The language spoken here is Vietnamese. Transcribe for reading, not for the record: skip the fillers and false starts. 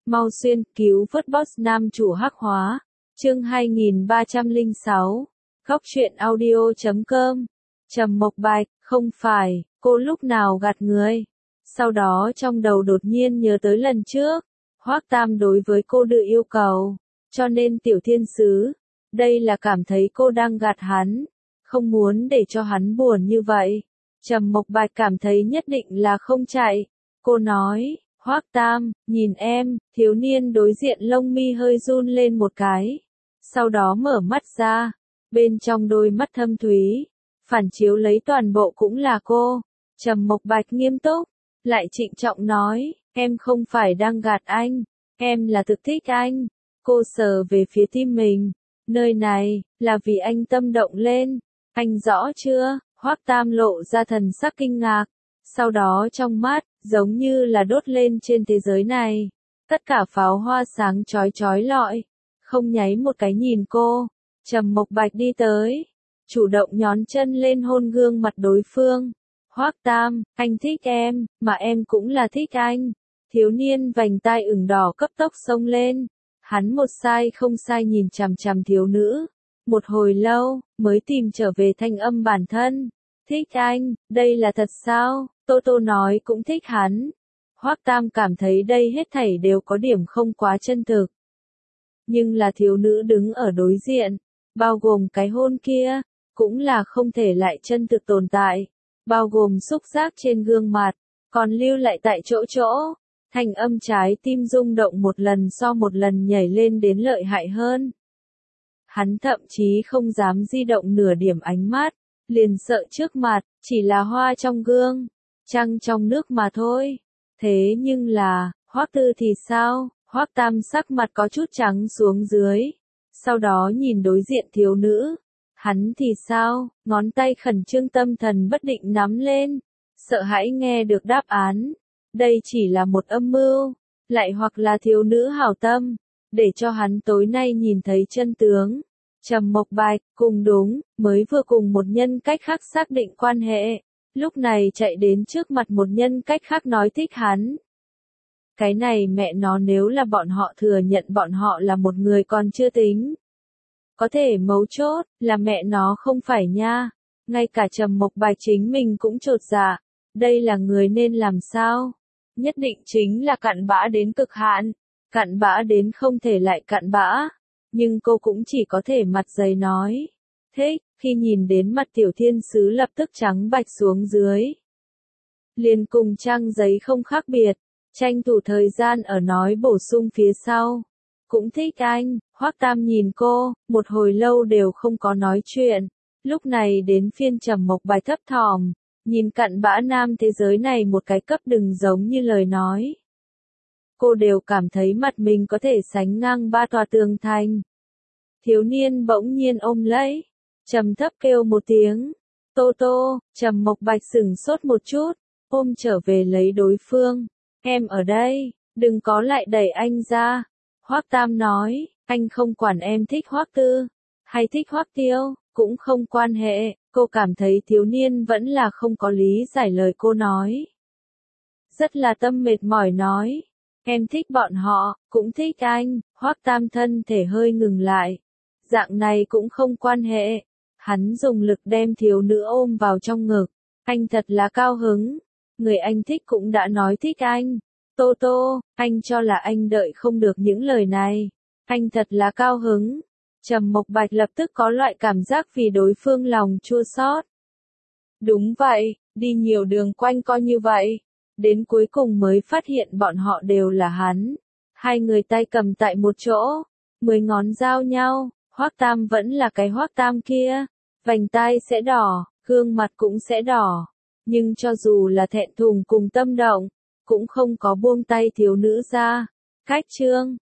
Mau xuyên cứu vớt boss nam chủ hắc hóa. Chương 2306. Góc truyện audio.com. Trầm Mộc Bạch, không phải, cô lúc nào gạt người. Sau đó trong đầu đột nhiên nhớ tới lần trước, Hoắc Tam đối với cô đưa yêu cầu, cho nên tiểu thiên sứ, đây là cảm thấy cô đang gạt hắn, không muốn để cho hắn buồn như vậy. Trầm Mộc Bạch cảm thấy nhất định là không chạy. Cô nói, Hoắc Tam, nhìn em, thiếu niên đối diện lông mi hơi run lên một cái. Sau đó mở mắt ra, bên trong đôi mắt thâm thúy, phản chiếu lấy toàn bộ cũng là cô. Trầm Mộc Bạch nghiêm túc, lại trịnh trọng nói, em không phải đang gạt anh, em là thực thích anh. Cô sờ về phía tim mình, nơi này, là vì anh tâm động lên, anh rõ chưa? Hoắc Tam lộ ra thần sắc kinh ngạc, sau đó trong mắt, giống như là đốt lên trên thế giới này. Tất cả pháo hoa sáng chói chói lọi, không nháy một cái nhìn cô. Trầm Mộc Bạch đi tới, chủ động nhón chân lên hôn gương mặt đối phương. Hoắc Tam, anh thích em, mà em cũng là thích anh. Thiếu niên vành tai ửng đỏ cấp tốc xông lên. Hắn một sai không sai nhìn chằm chằm thiếu nữ. Một hồi lâu, mới tìm trở về thanh âm bản thân. Thích anh, đây là thật sao? Tô Tô nói cũng thích hắn. Hoắc Tam cảm thấy đây hết thảy đều có điểm không quá chân thực. Nhưng là thiếu nữ đứng ở đối diện, bao gồm cái hôn kia, cũng là không thể lại chân thực tồn tại. Bao gồm xúc giác trên gương mặt, còn lưu lại tại chỗ chỗ. Thanh âm trái tim rung động một lần so một lần nhảy lên đến lợi hại hơn. Hắn thậm chí không dám di động nửa điểm ánh mắt, liền sợ trước mặt, chỉ là hoa trong gương, trăng trong nước mà thôi. Thế nhưng là, Hoắc Tư thì sao? Hoắc Tam sắc mặt có chút trắng xuống dưới. Sau đó nhìn đối diện thiếu nữ. Hắn thì sao? Ngón tay khẩn trương tâm thần bất định nắm lên. Sợ hãi nghe được đáp án. Đây chỉ là một âm mưu. Lại hoặc là thiếu nữ hảo tâm. Để cho hắn tối nay nhìn thấy chân tướng. Trầm Mộc Bạch, cùng đúng, mới vừa cùng một nhân cách khác xác định quan hệ. Lúc này chạy đến trước mặt một nhân cách khác nói thích hắn. Cái này mẹ nó nếu là bọn họ thừa nhận bọn họ là một người còn chưa tính. Có thể mấu chốt, là mẹ nó không phải nha. Ngay cả Trầm Mộc Bạch chính mình cũng chột dạ. Đây là người nên làm sao? Nhất định chính là cặn bã đến cực hạn. Cặn bã đến không thể lại cặn bã. Nhưng cô cũng chỉ có thể mặt dày nói. Thích, khi nhìn đến mặt tiểu thiên sứ lập tức trắng bạch xuống dưới. Liền cùng trang giấy không khác biệt. Tranh thủ thời gian ở nói bổ sung phía sau. Cũng thích anh. Hoắc Tam nhìn cô, một hồi lâu đều không có nói chuyện. Lúc này đến phiên Trầm Mộc Bạch thấp thỏm, nhìn cặn bã nam thế giới này một cái cấp đừng giống như lời nói. Cô đều cảm thấy mặt mình có thể sánh ngang ba tòa tường thành. Thiếu niên bỗng nhiên ôm lấy, trầm thấp kêu một tiếng. Tô Tô, Trầm Mộc Bạch sửng sốt một chút, ôm trở về lấy đối phương. Em ở đây, đừng có lại đẩy anh ra. Hoắc Tam nói, anh không quản em thích Hoắc Tư, hay thích Hoắc Tiêu, cũng không quan hệ. Cô cảm thấy thiếu niên vẫn là không có lý giải lời cô nói. Rất là tâm mệt mỏi nói, em thích bọn họ, cũng thích anh. Hoắc Tam thân thể hơi ngừng lại. Dạng này cũng không quan hệ. Hắn dùng lực đem thiếu nữ ôm vào trong ngực. Anh thật là cao hứng. Người anh thích cũng đã nói thích anh. Tô Tô, anh cho là anh đợi không được những lời này. Anh thật là cao hứng. Trầm Mộc Bạch lập tức có loại cảm giác vì đối phương lòng chua xót. Đúng vậy, đi nhiều đường quanh co như vậy. Đến cuối cùng mới phát hiện bọn họ đều là hắn. Hai người tay cầm tại một chỗ. 10 ngón giao nhau. Hoắc Tam vẫn là cái Hoắc Tam kia. Vành tai sẽ đỏ, gương mặt cũng sẽ đỏ. Nhưng cho dù là thẹn thùng cùng tâm động, cũng không có buông tay thiếu nữ ra. Cách chương